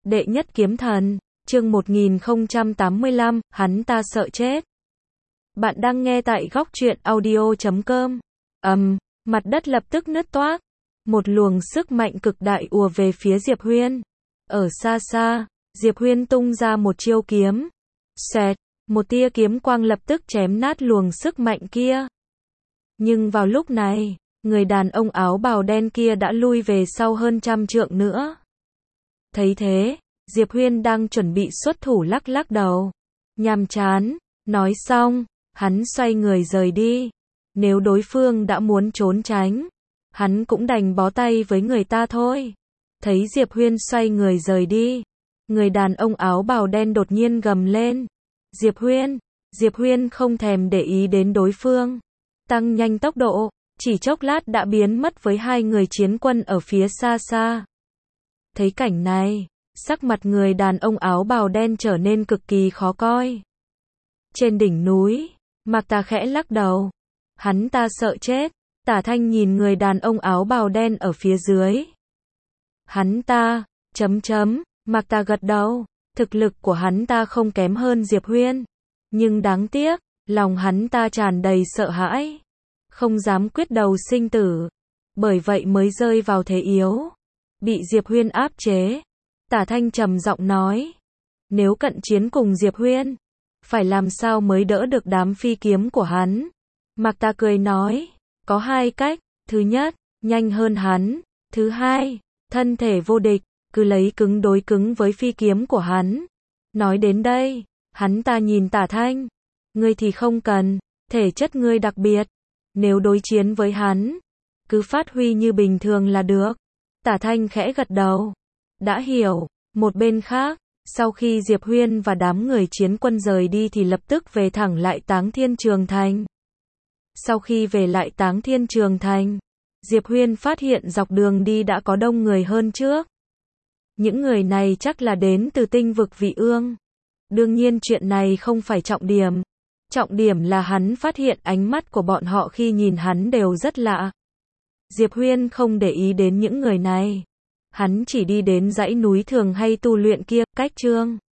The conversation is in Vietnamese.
Đệ nhất kiếm thần, chương 1085, hắn ta sợ chết. Bạn đang nghe tại góc truyện audio.com. Mặt đất lập tức nứt toác. Một luồng sức mạnh cực đại ùa về phía Diệp Huyên. Ở xa xa, Diệp Huyên tung ra một chiêu kiếm. Xẹt, một tia kiếm quang lập tức chém nát luồng sức mạnh kia. Nhưng vào lúc này, người đàn ông áo bào đen kia đã lui về sau hơn 100 trượng nữa. Thấy thế, Diệp Huyên đang chuẩn bị xuất thủ lắc lắc đầu. Nhàm chán, nói xong, hắn xoay người rời đi. Nếu đối phương đã muốn trốn tránh, hắn cũng đành bó tay với người ta thôi. Thấy Diệp Huyên xoay người rời đi, người đàn ông áo bào đen đột nhiên gầm lên. Diệp Huyên không thèm để ý đến đối phương. Tăng nhanh tốc độ, chỉ chốc lát đã biến mất với hai người chiến quân ở phía xa xa. Thấy cảnh này, sắc mặt người đàn ông áo bào đen trở nên cực kỳ khó coi. Trên đỉnh núi, Mạc Tà khẽ lắc đầu. Hắn ta sợ chết. Tả Thanh nhìn người đàn ông áo bào đen ở phía dưới. Hắn ta, Mạc Tà gật đầu. Thực lực của hắn ta không kém hơn Diệp Huyên. Nhưng đáng tiếc, lòng hắn ta tràn đầy sợ hãi. Không dám quyết đầu sinh tử. Bởi vậy mới rơi vào thế yếu. Bị Diệp Huyên áp chế. Tả Thanh trầm giọng nói. Nếu cận chiến cùng Diệp Huyên, phải làm sao mới đỡ được đám phi kiếm của hắn? Mạc Tà cười nói. Có hai cách. Thứ nhất, nhanh hơn hắn. Thứ hai, thân thể vô địch. Cứ lấy cứng đối cứng với phi kiếm của hắn. Nói đến đây, hắn ta nhìn Tả Thanh. Ngươi thì không cần. Thể chất ngươi đặc biệt. Nếu đối chiến với hắn, cứ phát huy như bình thường là được. Tả Thanh khẽ gật đầu. Đã hiểu. Một bên khác, sau khi Diệp Huyên và đám người chiến quân rời đi thì lập tức về thẳng lại Táng Thiên Trường Thành. Sau khi về lại Táng Thiên Trường Thành, Diệp Huyên phát hiện dọc đường đi đã có đông người hơn trước. Những người này chắc là đến từ tinh vực Vị Ương. Đương nhiên chuyện này không phải trọng điểm. Trọng điểm là hắn phát hiện ánh mắt của bọn họ khi nhìn hắn đều rất lạ. Diệp Huyên không để ý đến những người này. Hắn chỉ đi đến dãy núi thường hay tu luyện kia, cách Trương